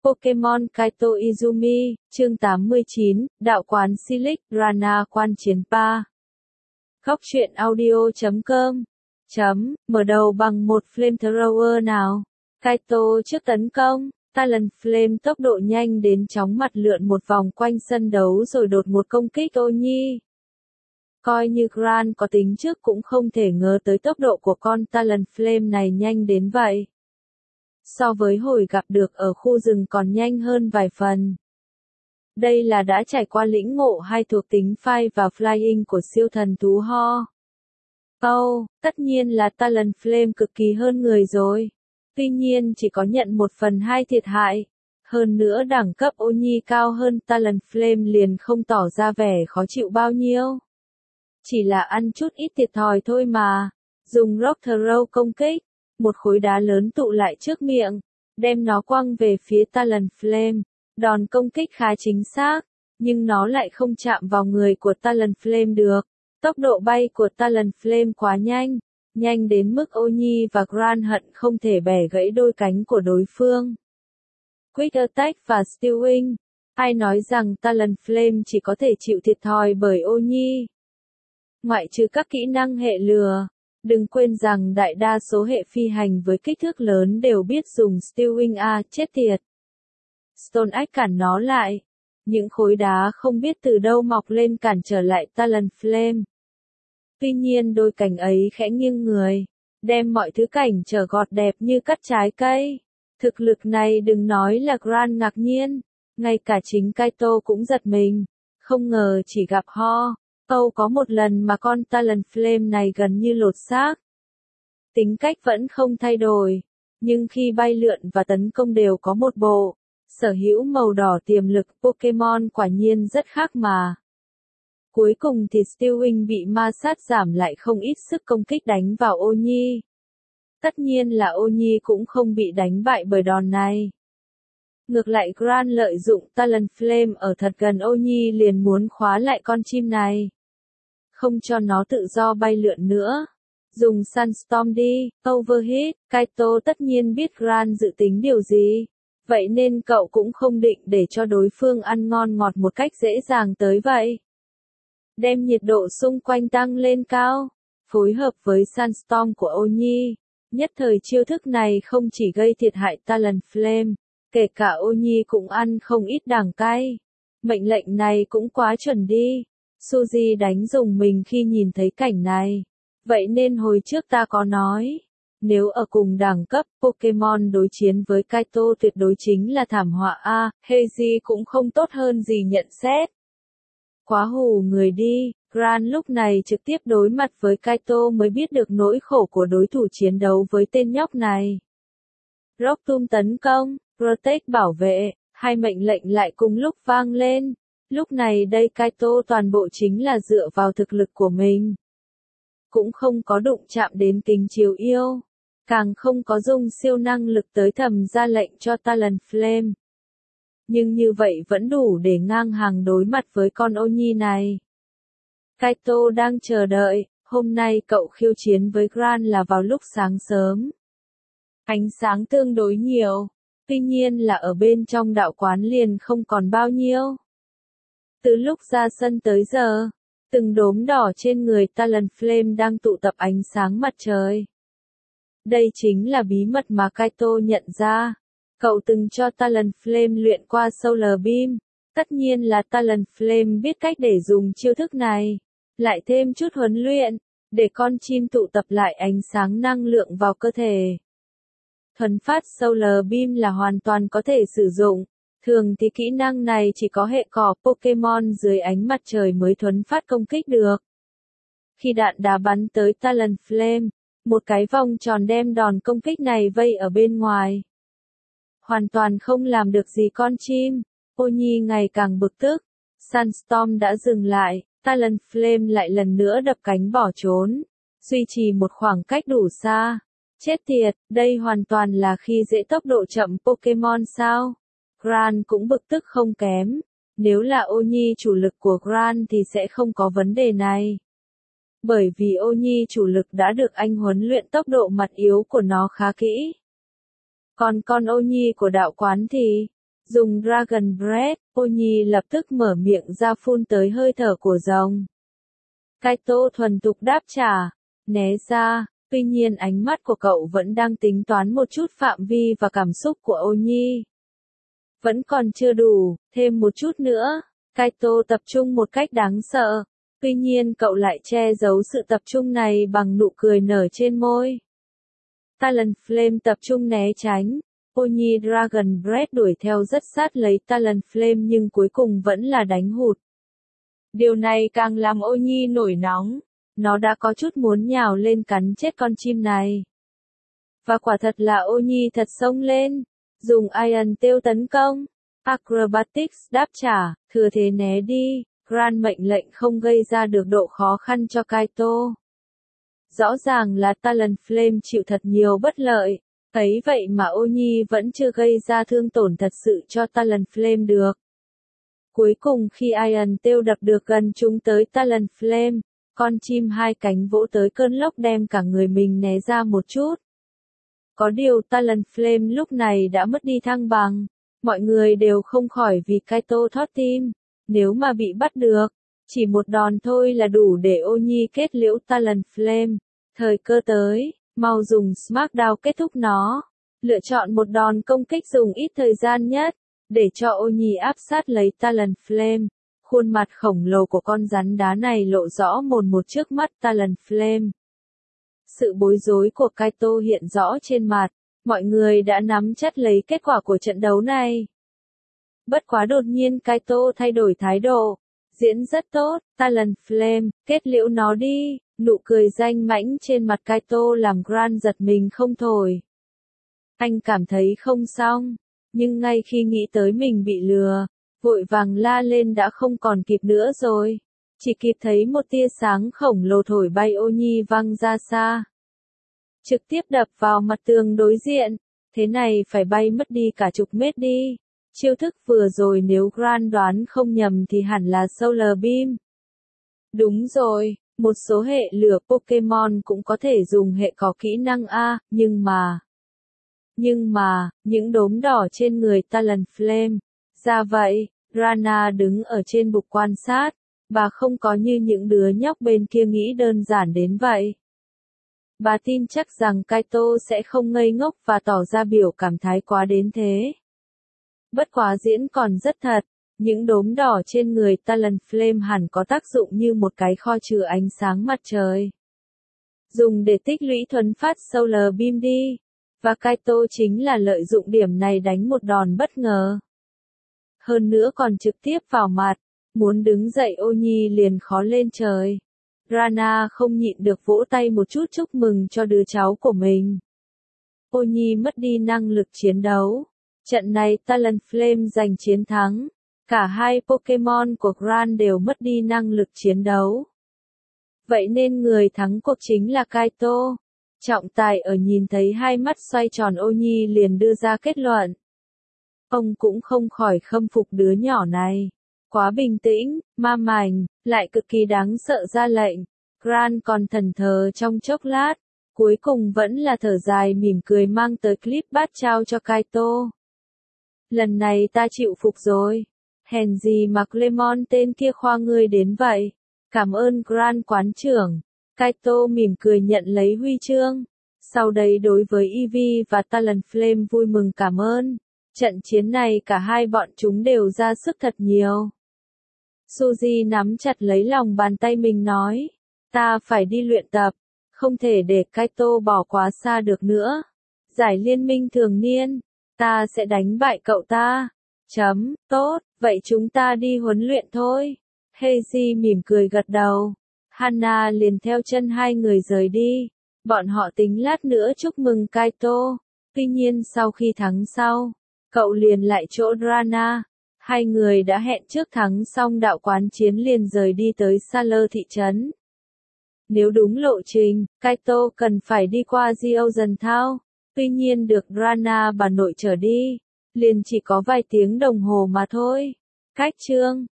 Pokemon Kaito Izumi, chương 89, đạo quán Silic, Rana quan chiến 3. Góc truyện audio.com mở đầu bằng một flamethrower nào. Kaito trước tấn công, Talonflame tốc độ nhanh đến chóng mặt lượn một vòng quanh sân đấu rồi đột một công kích Oni. Coi như Gran có tính trước cũng không thể ngờ tới tốc độ của con Talonflame này nhanh đến vậy. So với hồi gặp được ở khu rừng còn nhanh hơn vài phần. Đây là đã trải qua lĩnh ngộ hai thuộc tính Fire và Flying của siêu thần thú Ho. Tất nhiên là Talonflame cực kỳ hơn người rồi. Tuy nhiên chỉ có nhận 1/2 thiệt hại. Hơn nữa đẳng cấp Oni cao hơn Talonflame liền không tỏ ra vẻ khó chịu bao nhiêu. Chỉ là ăn chút ít thiệt thòi thôi mà. Dùng Rock Throw công kích. Một khối đá lớn tụ lại trước miệng, đem nó quăng về phía Talonflame. Đòn công kích khá chính xác, nhưng nó lại không chạm vào người của Talonflame được. Tốc độ bay của Talonflame quá nhanh, nhanh đến mức Oni và Gran hận không thể bẻ gãy đôi cánh của đối phương. Quick Attack và Steel Wing. Ai nói rằng Talonflame chỉ có thể chịu thiệt thòi bởi Oni? Ngoại trừ các kỹ năng hệ lửa. Đừng quên rằng đại đa số hệ phi hành với kích thước lớn đều biết dùng Steel Wing chết tiệt. Stone Axe cản nó lại. Những khối đá không biết từ đâu mọc lên cản trở lại Talonflame. Tuy nhiên đôi cánh ấy khẽ nghiêng người, đem mọi thứ cảnh trở gọt đẹp như cắt trái cây. Thực lực này đừng nói là Gran ngạc nhiên, ngay cả chính Kaito cũng giật mình. Không ngờ chỉ gặp Ho. Có một lần mà con Talonflame này gần như lột xác. Tính cách vẫn không thay đổi, nhưng khi bay lượn và tấn công đều có một bộ sở hữu màu đỏ tiềm lực. Pokemon quả nhiên rất khác mà. Cuối cùng thì Steel Wing bị ma sát giảm lại không ít sức công kích đánh vào Oni. Tất nhiên là Oni cũng không bị đánh bại bởi đòn này. Ngược lại Gran lợi dụng Talonflame ở thật gần Oni liền muốn khóa lại con chim này. Không cho nó tự do bay lượn nữa. Dùng Sunstorm đi, Overheat. Kaito tất nhiên biết Gran dự tính điều gì. Vậy nên cậu cũng không định để cho đối phương ăn ngon ngọt một cách dễ dàng tới vậy. Đem nhiệt độ xung quanh tăng lên cao. Phối hợp với Sunstorm của Oni. Nhất thời chiêu thức này không chỉ gây thiệt hại Talonflame. Kể cả Oni cũng ăn không ít đàng cay. Mệnh lệnh này cũng quá chuẩn đi. Suzy đánh rùng mình khi nhìn thấy cảnh này. Vậy nên hồi trước ta có nói, nếu ở cùng đẳng cấp Pokemon đối chiến với Kaito tuyệt đối chính là thảm họa a. Heiji cũng không tốt hơn gì nhận xét. Quá hù người đi, Gran lúc này trực tiếp đối mặt với Kaito mới biết được nỗi khổ của đối thủ chiến đấu với tên nhóc này. Rock Tomb tấn công, Protect bảo vệ, hai mệnh lệnh lại cùng lúc vang lên. Lúc này đây Kaito toàn bộ chính là dựa vào thực lực của mình. Cũng không có đụng chạm đến kính chiếu yêu. Càng không có dùng siêu năng lực tới thầm ra lệnh cho Talonflame. Nhưng như vậy vẫn đủ để ngang hàng đối mặt với con Oni này. Kaito đang chờ đợi, hôm nay cậu khiêu chiến với Gran là vào lúc sáng sớm. Ánh sáng tương đối nhiều, tuy nhiên là ở bên trong đạo quán liền không còn bao nhiêu. Từ lúc ra sân tới giờ, từng đốm đỏ trên người Talonflame đang tụ tập ánh sáng mặt trời. Đây chính là bí mật mà Kaito nhận ra. Cậu từng cho Talonflame luyện qua Solar Beam. Tất nhiên là Talonflame biết cách để dùng chiêu thức này. Lại thêm chút huấn luyện, để con chim tụ tập lại ánh sáng năng lượng vào cơ thể. Thuấn phát Solar Beam là hoàn toàn có thể sử dụng. Thường thì kỹ năng này chỉ có hệ cỏ Pokemon dưới ánh mặt trời mới thuấn phát công kích được. Khi đạn đá bắn tới Talonflame, một cái vòng tròn đem đòn công kích này vây ở bên ngoài. Hoàn toàn không làm được gì con chim. Oni ngày càng bực tức. Sunstorm đã dừng lại, Talonflame lại lần nữa đập cánh bỏ trốn. Duy trì một khoảng cách đủ xa. Chết tiệt, đây hoàn toàn là khi dễ tốc độ chậm Pokemon sao? Gran cũng bực tức không kém. Nếu là Oni chủ lực của Gran thì sẽ không có vấn đề này. Bởi vì Oni chủ lực đã được anh huấn luyện tốc độ mặt yếu của nó khá kỹ. Còn con Oni của đạo quán thì, Dùng Dragon Breath, Oji lập tức mở miệng ra phun tới hơi thở của rồng. Kaito thuần thục đáp trả, né ra, tuy nhiên ánh mắt của cậu vẫn đang tính toán một chút phạm vi và cảm xúc của Oji. Vẫn còn chưa đủ, thêm một chút nữa. Kaito tập trung một cách đáng sợ, tuy nhiên cậu lại che giấu sự tập trung này bằng nụ cười nở trên môi. Talonflame tập trung né tránh. Oji Dragon Breath đuổi theo rất sát lấy Talonflame nhưng cuối cùng vẫn là đánh hụt. Điều này càng làm Oji nổi nóng. Nó đã có chút muốn nhào lên cắn chết con chim này. Và quả thật là Oji thật xông lên. Dùng Iron Tail tấn công. Acrobatics đáp trả, thừa thế né đi. Gran mệnh lệnh không gây ra được độ khó khăn cho Kaito. Rõ ràng là Talonflame chịu thật nhiều bất lợi. Ấy vậy mà Oji vẫn chưa gây ra thương tổn thật sự cho Talonflame được. Cuối cùng khi Iron Tail đập được gần chúng tới Talonflame, con chim hai cánh vỗ tới cơn lốc đem cả người mình né ra một chút. Có điều Talonflame lúc này đã mất đi thăng bằng. Mọi người đều không khỏi vì Kaito thót tim. Nếu mà bị bắt được, chỉ một đòn thôi là đủ để Oji kết liễu Talonflame. Thời cơ tới, mau dùng Smackdown kết thúc nó. Lựa chọn một đòn công kích dùng ít thời gian nhất, để cho Oji áp sát lấy Talonflame. Khuôn mặt khổng lồ của con rắn đá này lộ rõ mồn một trước mắt Talonflame. Sự bối rối của Kaito hiện rõ trên mặt, mọi người đã nắm chắc lấy kết quả của trận đấu này. Bất quá đột nhiên Kaito thay đổi thái độ. Diễn rất tốt, Talonflame, kết liễu nó đi. Nụ cười danh mãnh trên mặt Kaito làm Gran giật mình không thôi. Anh cảm thấy không xong, nhưng ngay khi nghĩ tới mình bị lừa, vội vàng la lên đã không còn kịp nữa rồi. Chỉ kịp thấy một tia sáng khổng lồ thổi bay Oji văng ra xa. Trực tiếp đập vào mặt tường đối diện, thế này phải bay mất đi cả chục mét đi. Chiêu thức vừa rồi nếu Gran đoán không nhầm thì hẳn là Solar Beam. Đúng rồi, một số hệ lửa Pokemon cũng có thể dùng hệ có kỹ năng A, nhưng mà, những đốm đỏ trên người Talonflame. Ra vậy, Rana đứng ở trên bục quan sát, bà không có như những đứa nhóc bên kia nghĩ đơn giản đến vậy. Bà tin chắc rằng Kaito sẽ không ngây ngốc và tỏ ra biểu cảm thái quá đến thế. Bất quá diễn còn rất thật, những đốm đỏ trên người Talonflame hẳn có tác dụng như một cái kho chứa ánh sáng mặt trời. Dùng để tích lũy thuấn phát Solar Beam đi. Và Kaito chính là lợi dụng điểm này đánh một đòn bất ngờ. Hơn nữa còn trực tiếp vào mặt, muốn đứng dậy Oji liền khó lên trời. Rana không nhịn được vỗ tay một chút chúc mừng cho đứa cháu của mình. Oji mất đi năng lực chiến đấu. Trận này Talonflame giành chiến thắng. Cả hai Pokemon của Gran đều mất đi năng lực chiến đấu. Vậy nên người thắng cuộc chính là Kaito. Trọng tài ở nhìn thấy hai mắt xoay tròn Oji liền đưa ra kết luận. Ông cũng không khỏi khâm phục đứa nhỏ này. Quá bình tĩnh, ma mảnh, lại cực kỳ đáng sợ ra lệnh. Gran còn thẫn thờ trong chốc lát. Cuối cùng vẫn là thở dài mỉm cười mang tới clip bát trao cho Kaito. Lần này ta chịu phục rồi. Hèn gì mà Clemon tên kia khoa ngươi đến vậy. Cảm ơn Gran quán trưởng. Kaito mỉm cười nhận lấy huy chương. Sau đấy đối với Eevee và Talonflame vui mừng cảm ơn. Trận chiến này cả hai bọn chúng đều ra sức thật nhiều. Suzy nắm chặt lấy lòng bàn tay mình nói. Ta phải đi luyện tập. Không thể để Kaito bỏ quá xa được nữa. Giải liên minh thường niên. Ta sẽ đánh bại cậu ta. Tốt, vậy chúng ta đi huấn luyện thôi. Heiji mỉm cười gật đầu. Hana liền theo chân hai người rời đi. Bọn họ tính lát nữa chúc mừng Kaito. Tuy nhiên sau khi thắng sau, cậu liền lại chỗ Rana. Hai người đã hẹn trước thắng xong đạo quán chiến liền rời đi tới Saler thị trấn. Nếu đúng lộ trình, Kaito cần phải đi qua Gyeongsang Town. Tuy nhiên được Rana bà nội chở đi, liền chỉ có vài tiếng đồng hồ mà thôi. Cách chương